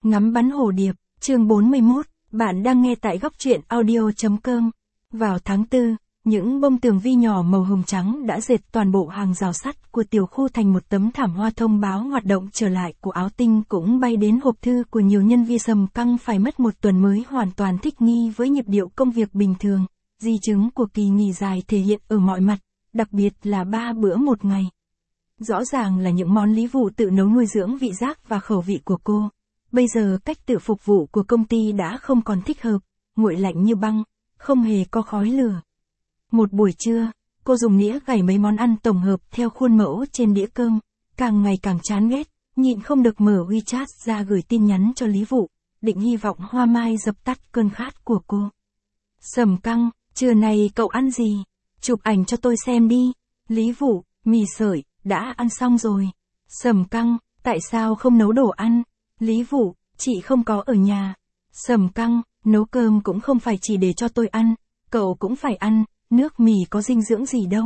Ngắm bắn hồ điệp, chương 41, bạn đang nghe tại góc truyện audio.com. Vào tháng 4, những bông tường vi nhỏ màu hồng trắng đã dệt toàn bộ hàng rào sắt của tiểu khu thành một tấm thảm hoa. Thông báo hoạt động trở lại của Áo Tinh cũng bay đến hộp thư của nhiều nhân viên. Sầm Căng phải mất một tuần mới hoàn toàn thích nghi với nhịp điệu công việc bình thường. Di chứng của kỳ nghỉ dài thể hiện ở mọi mặt, đặc biệt là 3 bữa một ngày. Rõ ràng là những món Lý Vụ tự nấu nuôi dưỡng vị giác và khẩu vị của cô. Bây giờ cách tự phục vụ của công ty đã không còn thích hợp, nguội lạnh như băng, không hề có khói lửa. Một buổi trưa, cô dùng nĩa gảy mấy món ăn tổng hợp theo khuôn mẫu trên đĩa cơm, càng ngày càng chán ghét, nhịn không được mở WeChat ra gửi tin nhắn cho Lý Vụ, định hy vọng hoa mai dập tắt cơn khát của cô. Sầm Căng, trưa này cậu ăn gì? Chụp ảnh cho tôi xem đi. Lý Vụ, mì sợi, đã ăn xong rồi. Sầm Căng, tại sao không nấu đồ ăn? Lý Vụ, chị không có ở nhà. Sầm Căng, nấu cơm cũng không phải chỉ để cho tôi ăn, cậu cũng phải ăn, nước mì có dinh dưỡng gì đâu.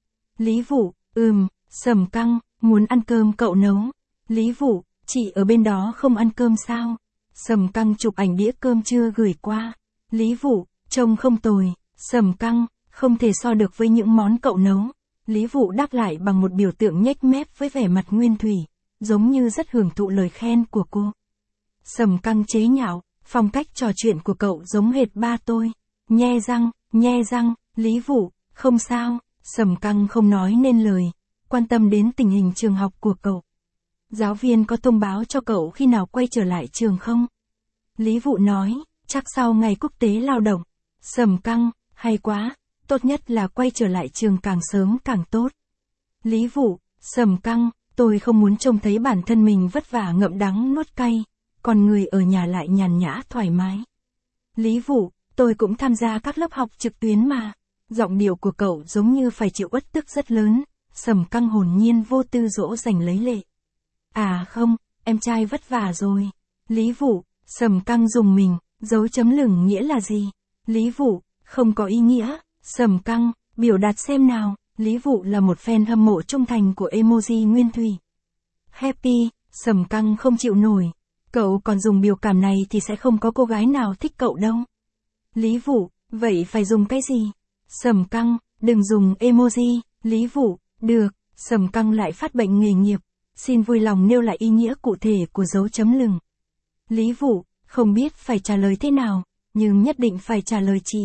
Lý Vụ, Sầm Căng, muốn ăn cơm cậu nấu. Lý Vụ, chị ở bên đó không ăn cơm sao? Sầm Căng chụp ảnh đĩa cơm chưa gửi qua. Lý Vụ, trông không tồi. Sầm Căng, không thể so được với những món cậu nấu. Lý Vụ đáp lại bằng một biểu tượng nhếch mép với vẻ mặt nguyên thủy, giống như rất hưởng thụ lời khen của cô. Sầm Căng chế nhạo, phong cách trò chuyện của cậu giống hệt ba tôi. Nhe răng, Lý Vụ, không sao. Sầm Căng không nói nên lời, quan tâm đến tình hình trường học của cậu. Giáo viên có thông báo cho cậu khi nào quay trở lại trường không? Lý Vụ nói, chắc sau ngày quốc tế lao động. Sầm Căng, hay quá, tốt nhất là quay trở lại trường càng sớm càng tốt. Lý Vụ, Sầm Căng, tôi không muốn trông thấy bản thân mình vất vả ngậm đắng nuốt cay, còn người ở nhà lại nhàn nhã thoải mái. Lý Vụ, tôi cũng tham gia các lớp học trực tuyến mà. Giọng điệu của cậu giống như phải chịu uất tức rất lớn. Sầm Căng hồn nhiên vô tư dỗ dành lấy lệ. À không, em trai vất vả rồi. Lý Vụ, Sầm Căng dùng mình, dấu chấm lửng nghĩa là gì? Lý Vụ, không có ý nghĩa. Sầm Căng, biểu đạt xem nào. Lý Vụ là một fan hâm mộ trung thành của emoji nguyên thủy. Happy, Sầm Căng không chịu nổi. Cậu còn dùng biểu cảm này thì sẽ không có cô gái nào thích cậu đâu. Lý Vụ, vậy phải dùng cái gì? Sầm Căng, đừng dùng emoji. Lý Vụ, được. Sầm Căng lại phát bệnh nghề nghiệp. Xin vui lòng nêu lại ý nghĩa cụ thể của dấu chấm lửng. Lý Vụ, không biết phải trả lời thế nào, nhưng nhất định phải trả lời chị.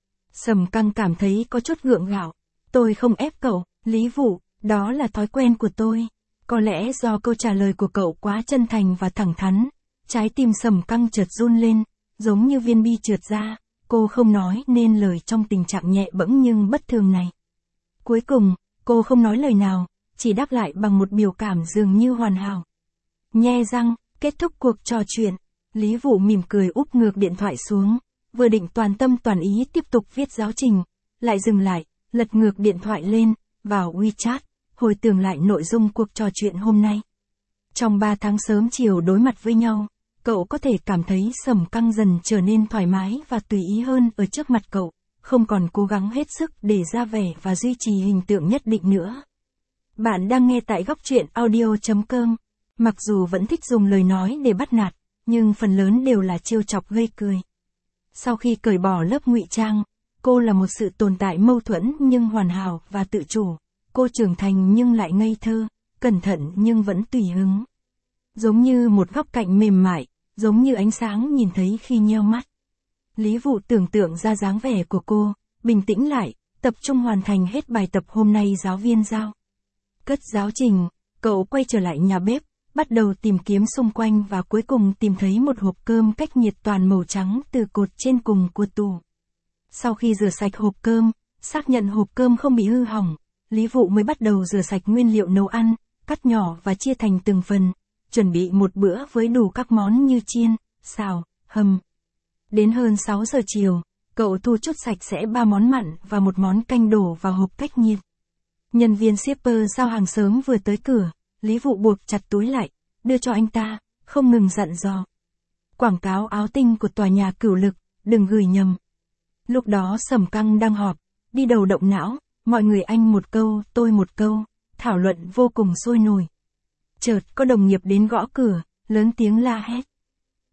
Sầm Căng cảm thấy có chút gượng gạo. Tôi không ép cậu. Lý Vụ, đó là thói quen của tôi. Có lẽ do câu trả lời của cậu quá chân thành và thẳng thắn, trái tim Sầm Căng chợt run lên, giống như viên bi trượt ra. Cô không nói nên lời trong tình trạng nhẹ bẫng nhưng bất thường này. Cuối cùng, cô không nói lời nào, chỉ đáp lại bằng một biểu cảm dường như hoàn hảo. Nhe răng, kết thúc cuộc trò chuyện. Lý Vụ mỉm cười úp ngược điện thoại xuống, vừa định toàn tâm toàn ý tiếp tục viết giáo trình, lại dừng lại, lật ngược điện thoại lên, vào WeChat, hồi tưởng lại nội dung cuộc trò chuyện hôm nay. Trong 3 tháng sớm chiều đối mặt với nhau, cậu có thể cảm thấy Sầm Căng dần trở nên thoải mái và tùy ý hơn ở trước mặt cậu, không còn cố gắng hết sức để ra vẻ và duy trì hình tượng nhất định nữa. Bạn đang nghe tại góc truyện audio.com. Mặc dù vẫn thích dùng lời nói để bắt nạt, nhưng phần lớn đều là trêu chọc gây cười. Sau khi cởi bỏ lớp ngụy trang, cô là một sự tồn tại mâu thuẫn nhưng hoàn hảo và tự chủ. Cô trưởng thành nhưng lại ngây thơ, cẩn thận nhưng vẫn tùy hứng. Giống như một góc cạnh mềm mại, giống như ánh sáng nhìn thấy khi nheo mắt. Lý Vụ tưởng tượng ra dáng vẻ của cô, bình tĩnh lại, tập trung hoàn thành hết bài tập hôm nay giáo viên giao. Cất giáo trình, cậu quay trở lại nhà bếp, bắt đầu tìm kiếm xung quanh và cuối cùng tìm thấy một hộp cơm cách nhiệt toàn màu trắng từ cột trên cùng của tủ. Sau khi rửa sạch hộp cơm, xác nhận hộp cơm không bị hư hỏng, Lý Vụ mới bắt đầu rửa sạch nguyên liệu nấu ăn, cắt nhỏ và chia thành từng phần, chuẩn bị một bữa với đủ các món như chiên, xào, hầm. Đến hơn 6 giờ chiều, cậu thu chút sạch sẽ 3 món mặn và một món canh đổ vào hộp cách nhiệt. Nhân viên shipper giao hàng sớm vừa tới cửa, Lý Vụ buộc chặt túi lại, đưa cho anh ta, không ngừng dặn dò. Quảng cáo Áo Tinh của tòa nhà Cửu Lực, đừng gửi nhầm. Lúc đó Sầm Căng đang họp, đi đầu động não, mọi người anh một câu, tôi một câu, thảo luận vô cùng sôi nổi. Chợt có đồng nghiệp đến gõ cửa, lớn tiếng la hét.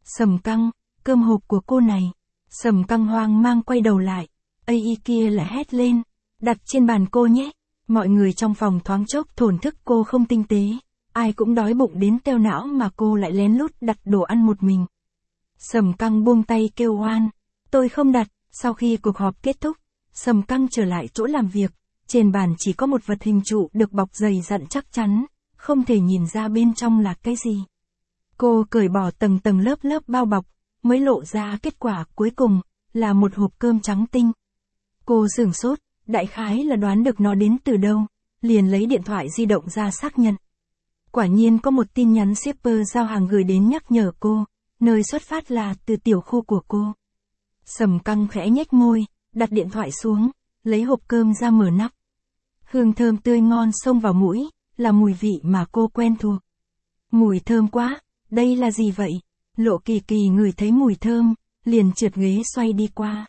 Sầm Căng, cơm hộp của cô này. Sầm Căng hoang mang quay đầu lại. AI kia lại hét lên. Đặt trên bàn cô nhé. Mọi người trong phòng thoáng chốc thổn thức cô không tinh tế. Ai cũng đói bụng đến teo não mà cô lại lén lút đặt đồ ăn một mình. Sầm Căng buông tay kêu oan. Tôi không đặt. Sau khi cuộc họp kết thúc, Sầm Căng trở lại chỗ làm việc. Trên bàn chỉ có một vật hình trụ được bọc dày dặn chắc chắn, không thể nhìn ra bên trong là cái gì. Cô cởi bỏ tầng tầng lớp lớp bao bọc, mới lộ ra kết quả cuối cùng, là một hộp cơm trắng tinh. Cô sửng sốt, đại khái là đoán được nó đến từ đâu, liền lấy điện thoại di động ra xác nhận. Quả nhiên có một tin nhắn shipper giao hàng gửi đến nhắc nhở cô, nơi xuất phát là từ tiểu khu của cô. Sầm Căng khẽ nhếch môi, đặt điện thoại xuống, lấy hộp cơm ra mở nắp. Hương thơm tươi ngon xông vào mũi, là mùi vị mà cô quen thuộc. Mùi thơm quá, đây là gì vậy? Lộ Kỳ Kỳ ngửi thấy mùi thơm, liền trượt ghế xoay đi qua.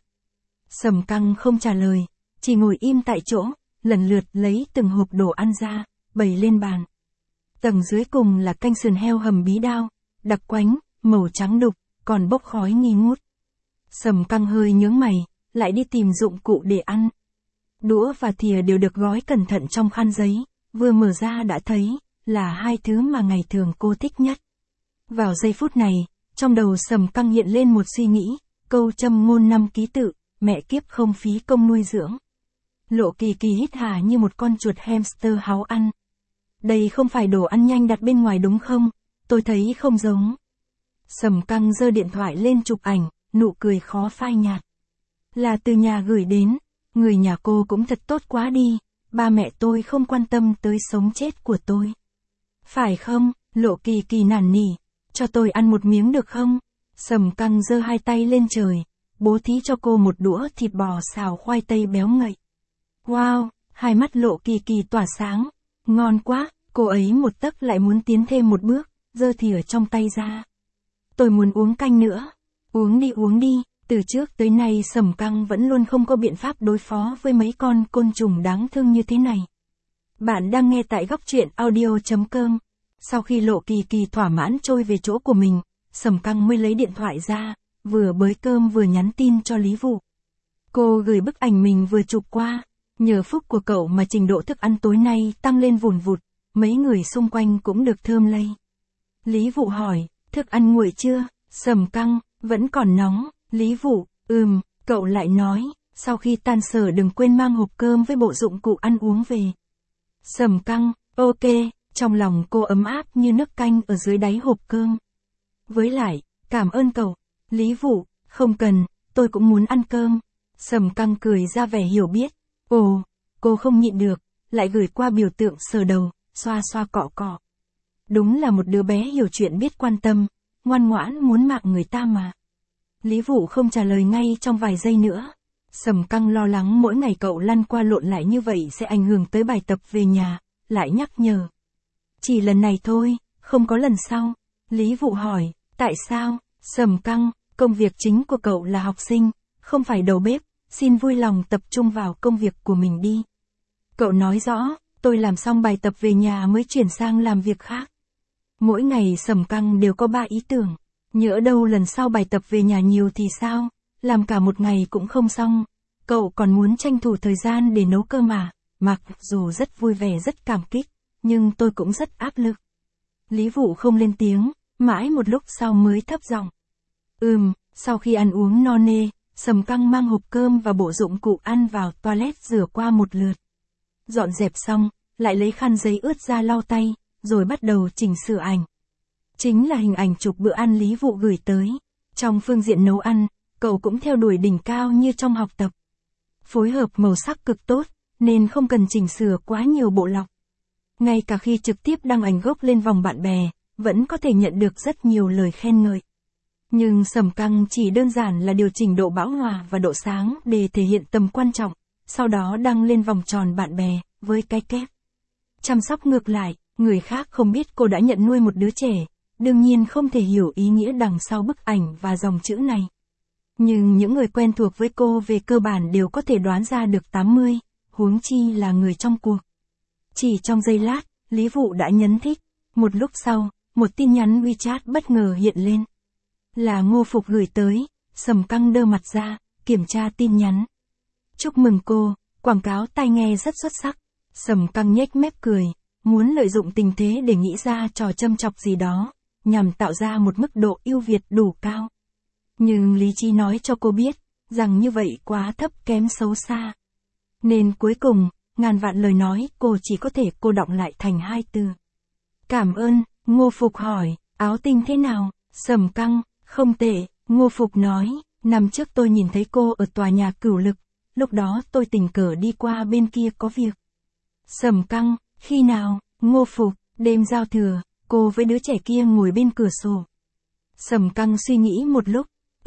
Sầm Căng không trả lời, chỉ ngồi im tại chỗ, lần lượt lấy từng hộp đồ ăn ra, bày lên bàn. Tầng dưới cùng là canh sườn heo hầm bí đao, đặc quánh, màu trắng đục, còn bốc khói nghi ngút. Sầm Căng hơi nhướng mày, lại đi tìm dụng cụ để ăn. Đũa và thìa đều được gói cẩn thận trong khăn giấy, vừa mở ra đã thấy, là hai thứ mà ngày thường cô thích nhất. Vào giây phút này, trong đầu Sầm Căng hiện lên một suy nghĩ, câu châm ngôn 5 ký tự, mẹ kiếp không phí công nuôi dưỡng. Lộ Kỳ Kỳ hít hà như một con chuột hamster háo ăn. Đây không phải đồ ăn nhanh đặt bên ngoài đúng không? Tôi thấy không giống. Sầm Căng giơ điện thoại lên chụp ảnh, nụ cười khó phai nhạt. Là từ nhà gửi đến, người nhà cô cũng thật tốt quá đi, ba mẹ tôi không quan tâm tới sống chết của tôi. Phải không? Lộ Kỳ Kỳ nản nỉ, cho tôi ăn một miếng được không? Sầm Căng giơ hai tay lên trời, bố thí cho cô một đũa thịt bò xào khoai tây béo ngậy. Wow, hai mắt Lộ Kỳ Kỳ tỏa sáng, ngon quá, cô ấy một tấc lại muốn tiến thêm một bước, giơ thìa trong tay ra. Tôi muốn uống canh nữa. Uống đi, từ trước tới nay Sầm Căng vẫn luôn không có biện pháp đối phó với mấy con côn trùng đáng thương như thế này. Bạn đang nghe tại góc truyện audio.com. Sau khi Lộ Kỳ Kỳ thỏa mãn trôi về chỗ của mình, Sầm Căng mới lấy điện thoại ra, vừa bới cơm vừa nhắn tin cho Lý Vụ. Cô gửi bức ảnh mình vừa chụp qua, nhờ phúc của cậu mà trình độ thức ăn tối nay tăng lên vùn vụt, mấy người xung quanh cũng được thơm lây. Lý Vụ hỏi, thức ăn nguội chưa? Sầm Căng, vẫn còn nóng. Lý Vụ, cậu lại nói, sau khi tan sở đừng quên mang hộp cơm với bộ dụng cụ ăn uống về. Sầm Căng, ok, trong lòng cô ấm áp như nước canh ở dưới đáy hộp cơm. Với lại, cảm ơn cậu. Lý Vụ, không cần, tôi cũng muốn ăn cơm. Sầm Căng cười ra vẻ hiểu biết. Ồ, cô không nhịn được, lại gửi qua biểu tượng sờ đầu, xoa xoa cọ cọ. Đúng là một đứa bé hiểu chuyện biết quan tâm, ngoan ngoãn muốn mạng người ta mà. Lý Vụ không trả lời ngay trong vài giây nữa. Sầm Căng lo lắng mỗi ngày cậu lăn qua lộn lại như vậy sẽ ảnh hưởng tới bài tập về nhà, lại nhắc nhở. Chỉ lần này thôi, không có lần sau. Lý Vụ hỏi, tại sao? Sầm Căng, công việc chính của cậu là học sinh, không phải đầu bếp, xin vui lòng tập trung vào công việc của mình đi. Cậu nói rõ, tôi làm xong bài tập về nhà mới chuyển sang làm việc khác. Mỗi ngày Sầm Căng đều có 3 ý tưởng. Nhỡ đâu lần sau bài tập về nhà nhiều thì sao? Làm cả một ngày cũng không xong. Cậu còn muốn tranh thủ thời gian để nấu cơm à? Mặc dù rất vui vẻ rất cảm kích, nhưng tôi cũng rất áp lực. Lý Vụ không lên tiếng, mãi một lúc sau mới thấp giọng. Sau khi ăn uống no nê, Sầm Căng mang hộp cơm và bộ dụng cụ ăn vào toilet rửa qua một lượt. Dọn dẹp xong, lại lấy khăn giấy ướt ra lau tay, rồi bắt đầu chỉnh sửa ảnh. Chính là hình ảnh chụp bữa ăn Lý Vụ gửi tới. Trong phương diện nấu ăn, cậu cũng theo đuổi đỉnh cao như trong học tập. Phối hợp màu sắc cực tốt, nên không cần chỉnh sửa quá nhiều bộ lọc. Ngay cả khi trực tiếp đăng ảnh gốc lên vòng bạn bè, vẫn có thể nhận được rất nhiều lời khen ngợi. Nhưng Sầm Căng chỉ đơn giản là điều chỉnh độ bão hòa và độ sáng để thể hiện tầm quan trọng, sau đó đăng lên vòng tròn bạn bè, với cái kép. Chăm sóc ngược lại, người khác không biết cô đã nhận nuôi một đứa trẻ, đương nhiên không thể hiểu ý nghĩa đằng sau bức ảnh và dòng chữ này. Nhưng những người quen thuộc với cô về cơ bản đều có thể đoán ra được 80, huống chi là người trong cuộc. Chỉ trong giây lát, Lý Vụ đã nhấn thích. Một lúc sau, một tin nhắn WeChat bất ngờ hiện lên. Là Ngô Phục gửi tới. Sầm Căng đơ mặt ra, kiểm tra tin nhắn. Chúc mừng cô, quảng cáo tai nghe rất xuất sắc. Sầm Căng nhếch mép cười, muốn lợi dụng tình thế để nghĩ ra trò châm chọc gì đó, nhằm tạo ra một mức độ ưu việt đủ cao. Nhưng lý trí nói cho cô biết, rằng như vậy quá thấp kém xấu xa. Nên cuối cùng, ngàn vạn lời nói cô chỉ có thể cô đọng lại thành 2 từ. Cảm ơn. Ngô Phục hỏi, áo tinh thế nào? Sầm Căng, không tệ. Ngô Phục nói, năm trước tôi nhìn thấy cô ở tòa nhà Cửu Lực, lúc đó tôi tình cờ đi qua bên kia có việc. Sầm Căng, khi nào? Ngô Phục, đêm giao thừa, cô với đứa trẻ kia ngồi bên cửa sổ. Sầm Căng suy nghĩ một lúc.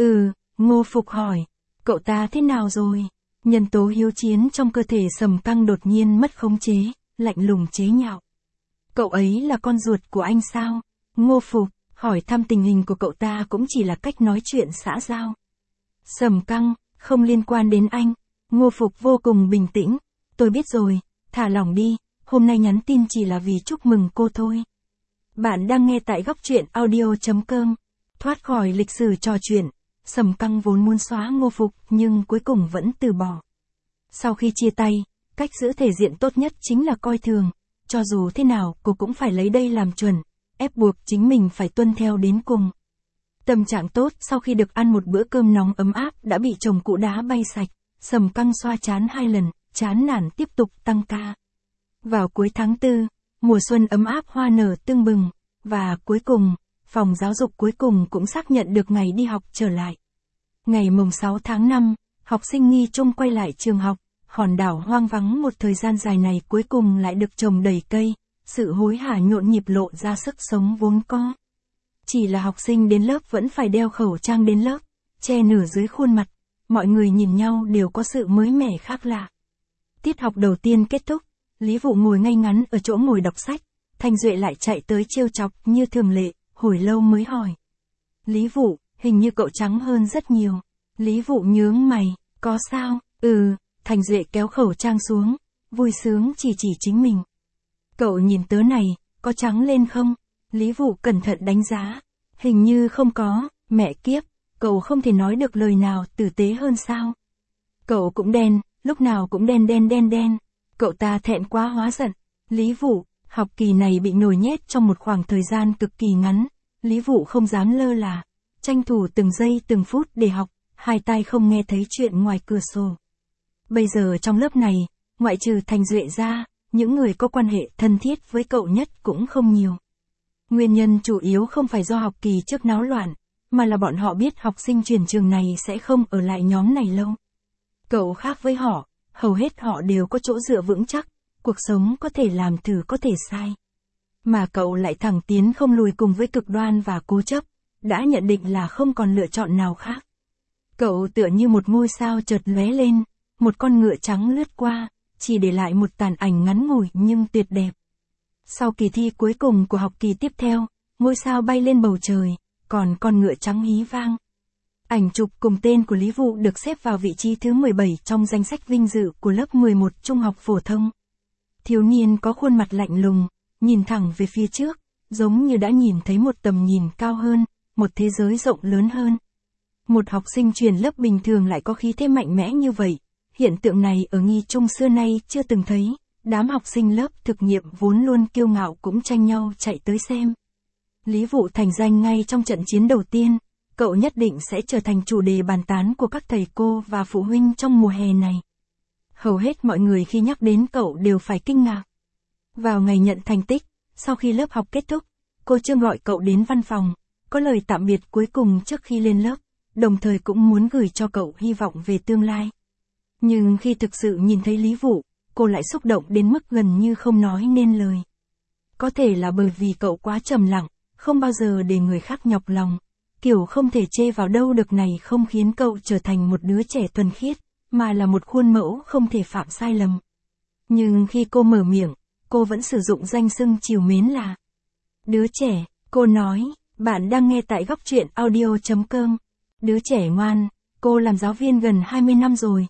Ngô Phục hỏi, cậu ta thế nào rồi? Nhân tố hiếu chiến trong cơ thể Sầm Căng đột nhiên mất khống chế, lạnh lùng chế nhạo. Cậu ấy là con ruột của anh sao? Ngô Phục, hỏi thăm tình hình của cậu ta cũng chỉ là cách nói chuyện xã giao. Sầm Căng, không liên quan đến anh. Ngô Phục vô cùng bình tĩnh. Tôi biết rồi, thả lỏng đi, hôm nay nhắn tin chỉ là vì chúc mừng cô thôi. Bạn đang nghe tại góc truyện audio.com. Thoát khỏi lịch sử trò chuyện, Sầm Căng vốn muốn xóa Ngô Phục nhưng cuối cùng vẫn từ bỏ. Sau khi chia tay, cách giữ thể diện tốt nhất chính là coi thường. Cho dù thế nào cô cũng phải lấy đây làm chuẩn, ép buộc chính mình phải tuân theo đến cùng. Tâm trạng tốt sau khi được ăn một bữa cơm nóng ấm áp đã bị chồng cũ đá bay sạch, Sầm Căng xoa trán 2 lần, chán nản tiếp tục tăng ca. Vào cuối tháng 4, mùa xuân ấm áp hoa nở tưng bừng, và cuối cùng, phòng giáo dục cuối cùng cũng xác nhận được ngày đi học trở lại. Ngày mùng 6 tháng 5, học sinh nghi trung quay lại trường học, hòn đảo hoang vắng một thời gian dài này cuối cùng lại được trồng đầy cây, sự hối hả nhộn nhịp lộ ra sức sống vốn có. Chỉ là học sinh đến lớp vẫn phải đeo khẩu trang đến lớp, che nửa dưới khuôn mặt, mọi người nhìn nhau đều có sự mới mẻ khác lạ. Tiết học đầu tiên kết thúc, Lý Vụ ngồi ngay ngắn ở chỗ ngồi đọc sách, Thanh Duệ lại chạy tới trêu chọc như thường lệ, hồi lâu mới hỏi. Lý Vụ, hình như cậu trắng hơn rất nhiều. Lý Vụ nhướng mày, có sao? Thanh Duệ kéo khẩu trang xuống, vui sướng chỉ chính mình. Cậu nhìn tớ này, có trắng lên không? Lý Vụ cẩn thận đánh giá. Hình như không có, mẹ kiếp, cậu không thể nói được lời nào tử tế hơn sao? Cậu cũng đen, lúc nào cũng đen. Cậu ta thẹn quá hóa giận. Lý Vụ, học kỳ này bị nhồi nhét trong một khoảng thời gian cực kỳ ngắn. Lý Vụ không dám lơ là, tranh thủ từng giây từng phút để học, hai tai không nghe thấy chuyện ngoài cửa sổ. Bây giờ trong lớp này, ngoại trừ Thanh Duệ ra, những người có quan hệ thân thiết với cậu nhất cũng không nhiều. Nguyên nhân chủ yếu không phải do học kỳ trước náo loạn, mà là bọn họ biết học sinh chuyển trường này sẽ không ở lại nhóm này lâu. Cậu khác với họ, hầu hết họ đều có chỗ dựa vững chắc, cuộc sống có thể làm thử có thể sai. Mà cậu lại thẳng tiến không lùi cùng với cực đoan và cố chấp, đã nhận định là không còn lựa chọn nào khác. Cậu tựa như một ngôi sao chợt lóe lên, một con ngựa trắng lướt qua, chỉ để lại một tàn ảnh ngắn ngủi nhưng tuyệt đẹp. Sau kỳ thi cuối cùng của học kỳ tiếp theo, ngôi sao bay lên bầu trời, còn con ngựa trắng hí vang. Ảnh chụp cùng tên của Lý Vụ được xếp vào vị trí thứ 17 trong danh sách vinh dự của lớp 11 trung học phổ thông. Thiếu niên có khuôn mặt lạnh lùng, nhìn thẳng về phía trước, giống như đã nhìn thấy một tầm nhìn cao hơn, một thế giới rộng lớn hơn. Một học sinh chuyển lớp bình thường lại có khí thế mạnh mẽ như vậy, hiện tượng này ở nghi trung xưa nay chưa từng thấy, đám học sinh lớp thực nghiệm vốn luôn kiêu ngạo cũng tranh nhau chạy tới xem. Lý Vụ thành danh ngay trong trận chiến đầu tiên, cậu nhất định sẽ trở thành chủ đề bàn tán của các thầy cô và phụ huynh trong mùa hè này. Hầu hết mọi người khi nhắc đến cậu đều phải kinh ngạc. Vào ngày nhận thành tích, sau khi lớp học kết thúc, cô Trương gọi cậu đến văn phòng, có lời tạm biệt cuối cùng trước khi lên lớp, đồng thời cũng muốn gửi cho cậu hy vọng về tương lai. Nhưng khi thực sự nhìn thấy Lý Vụ, cô lại xúc động đến mức gần như không nói nên lời. Có thể là bởi vì cậu quá trầm lặng, không bao giờ để người khác nhọc lòng, kiểu không thể chê vào đâu được này không khiến cậu trở thành một đứa trẻ thuần khiết, mà là một khuôn mẫu không thể phạm sai lầm. Nhưng khi cô mở miệng, cô vẫn sử dụng danh xưng trìu mến là đứa trẻ. Cô nói, bạn đang nghe tại góc truyện audio.com. Đứa trẻ ngoan, cô làm giáo viên gần 20 năm rồi,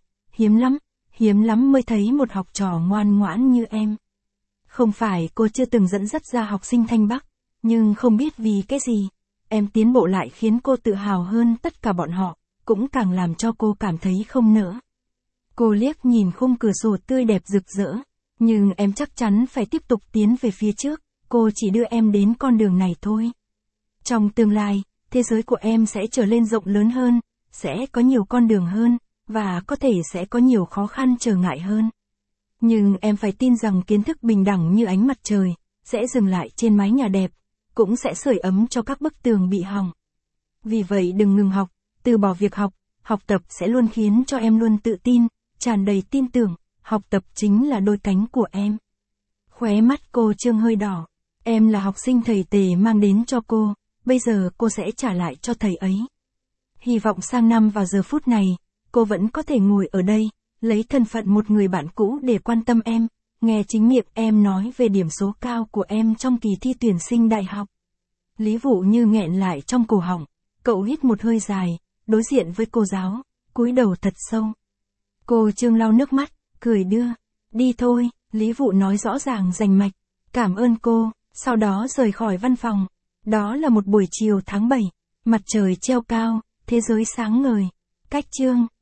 hiếm lắm mới thấy một học trò ngoan ngoãn như em. Không phải cô chưa từng dẫn dắt ra học sinh Thanh Bắc, nhưng không biết vì cái gì, em tiến bộ lại khiến cô tự hào hơn tất cả bọn họ, cũng càng làm cho cô cảm thấy không nỡ. Cô liếc nhìn khung cửa sổ tươi đẹp rực rỡ, nhưng em chắc chắn phải tiếp tục tiến về phía trước, cô chỉ đưa em đến con đường này thôi. Trong tương lai, thế giới của em sẽ trở lên rộng lớn hơn, sẽ có nhiều con đường hơn, và có thể sẽ có nhiều khó khăn trở ngại hơn. Nhưng em phải tin rằng kiến thức bình đẳng như ánh mặt trời, sẽ dừng lại trên mái nhà đẹp, cũng sẽ sưởi ấm cho các bức tường bị hỏng. Vì vậy đừng ngừng học, từ bỏ việc học tập sẽ luôn khiến cho em luôn tự tin, tràn đầy tin tưởng, học tập chính là đôi cánh của em. Khóe mắt cô Trương hơi đỏ, em là học sinh thầy Tề mang đến cho cô, bây giờ cô sẽ trả lại cho thầy ấy. Hy vọng sang năm vào giờ phút này, cô vẫn có thể ngồi ở đây, lấy thân phận một người bạn cũ để quan tâm em, nghe chính miệng em nói về điểm số cao của em trong kỳ thi tuyển sinh đại học. Lý Vũ Như nghẹn lại trong cổ họng, cậu hít một hơi dài, đối diện với cô giáo, cúi đầu thật sâu. Cô Trương lau nước mắt, cười đưa, đi thôi, Lý Vũ nói rõ ràng rành mạch, cảm ơn cô, sau đó rời khỏi văn phòng. Đó là một buổi chiều tháng 7, mặt trời treo cao, thế giới sáng ngời, cách chương